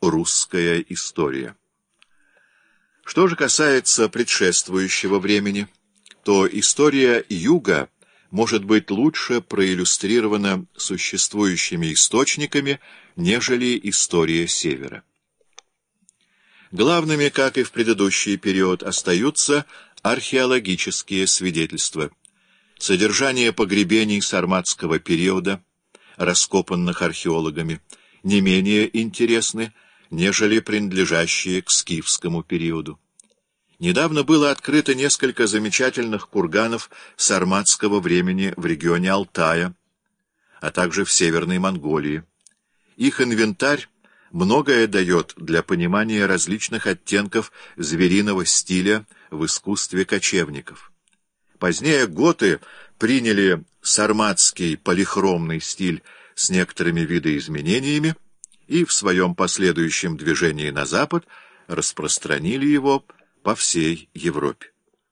русская история. Что же касается предшествующего времени, то история Юга может быть лучше проиллюстрирована существующими источниками, нежели история Севера. Главными, как и в предыдущий период, остаются археологические свидетельства. Содержание погребений сарматского периода, раскопанных археологами, не менее интересны, нежели принадлежащие к скифскому периоду. Недавно было открыто несколько замечательных курганов сарматского времени в регионе Алтая, а также в Северной Монголии. Их инвентарь многое дает для понимания различных оттенков звериного стиля в искусстве кочевников. Позднее готы приняли сарматский полихромный стиль с некоторыми видоизменениями и в своем последующем движении на запад распространили его по всей Европе.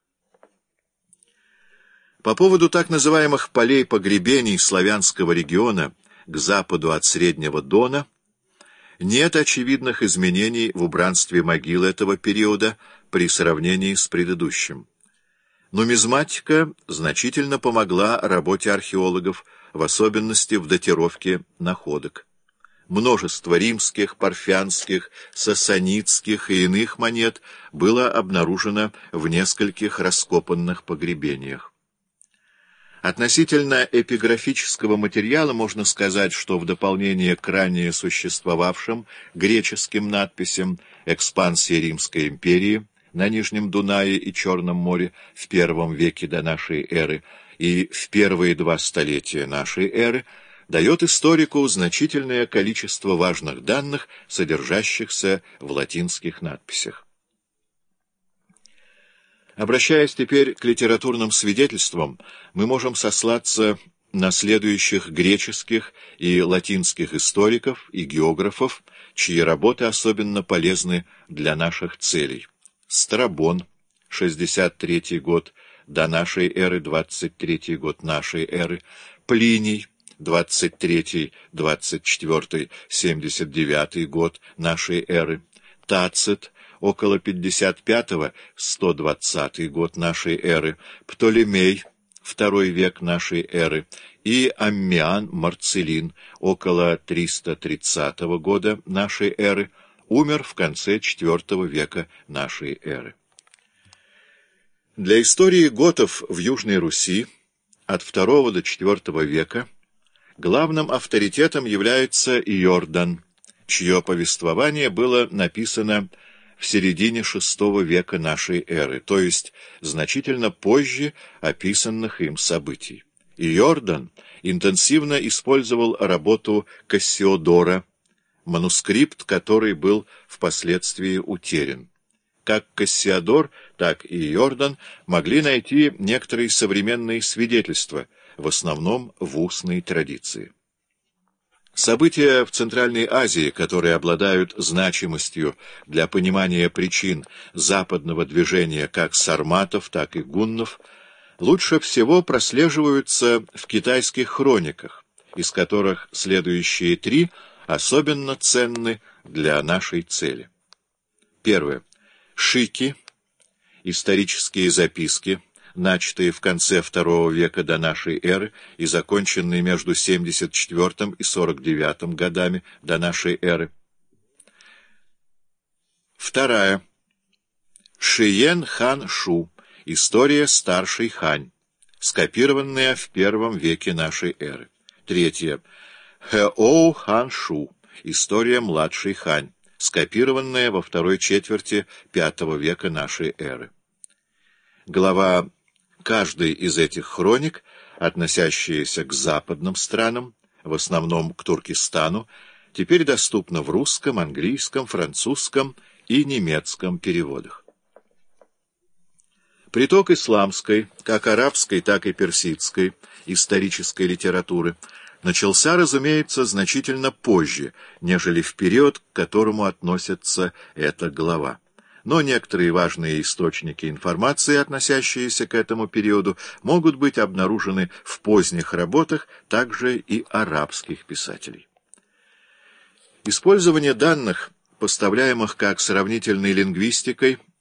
По поводу так называемых полей погребений славянского региона к западу от Среднего Дона нет очевидных изменений в убранстве могил этого периода при сравнении с предыдущим. Нумизматика значительно помогла работе археологов, в особенности в датировке находок. Множество римских, парфянских, сасанидских и иных монет было обнаружено в нескольких раскопанных погребениях. Относительно эпиграфического материала можно сказать, что в дополнение к ранее существовавшим греческим надписям экспансии Римской империи на Нижнем Дунае и Черном море в I веке до нашей эры и в первые 2 столетия нашей эры дает историку значительное количество важных данных, содержащихся в латинских надписях. Обращаясь теперь к литературным свидетельствам, мы можем сослаться на следующих греческих и латинских историков и географов, чьи работы особенно полезны для наших целей. Страбон, 63 год до нашей эры, 23 год нашей эры, Плиний, 23-24, 79 год нашей эры, Тацит, около 55-120 год нашей эры, Птолемей, 2 век нашей эры, и Аммиан Марцелин, около 330 года нашей эры, умер в конце IV века нашей эры. Для истории готов в Южной Руси от II до IV века главным авторитетом является Иордан, чье повествование было написано в середине VI века нашей эры, то есть значительно позже описанных им событий. Иордан интенсивно использовал работу Кассиодора, манускрипт который был впоследствии утерян. Как Кассиодор, так и Иордан могли найти некоторые современные свидетельства, в основном в устной традиции. События в Центральной Азии, которые обладают значимостью для понимания причин западного движения как сарматов, так и гуннов, лучше всего прослеживаются в китайских хрониках, из которых следующие 3 особенно ценны для нашей цели. Первое. Шики, исторические записки, начатые в конце II века до нашей эры и законченные между 74 и 49 годами до нашей эры. Вторая. Шиен хан Шу, история старшей Хань, скопированная в I веке нашей эры. Третье. Хэоу хан Шу, история младшей Хань, скопированная во второй четверти V века нашей эры. Глава каждой из этих хроник, относящиеся к западным странам, в основном к Туркестану, теперь доступна в русском, английском, французском и немецком переводах. Приток исламской, как арабской, так и персидской, исторической литературы начался, разумеется, значительно позже, нежели в период, к которому относится эта глава. Но некоторые важные источники информации, относящиеся к этому периоду, могут быть обнаружены в поздних работах также и арабских писателей. Использование данных поставляемых как сравнительной лингвистикой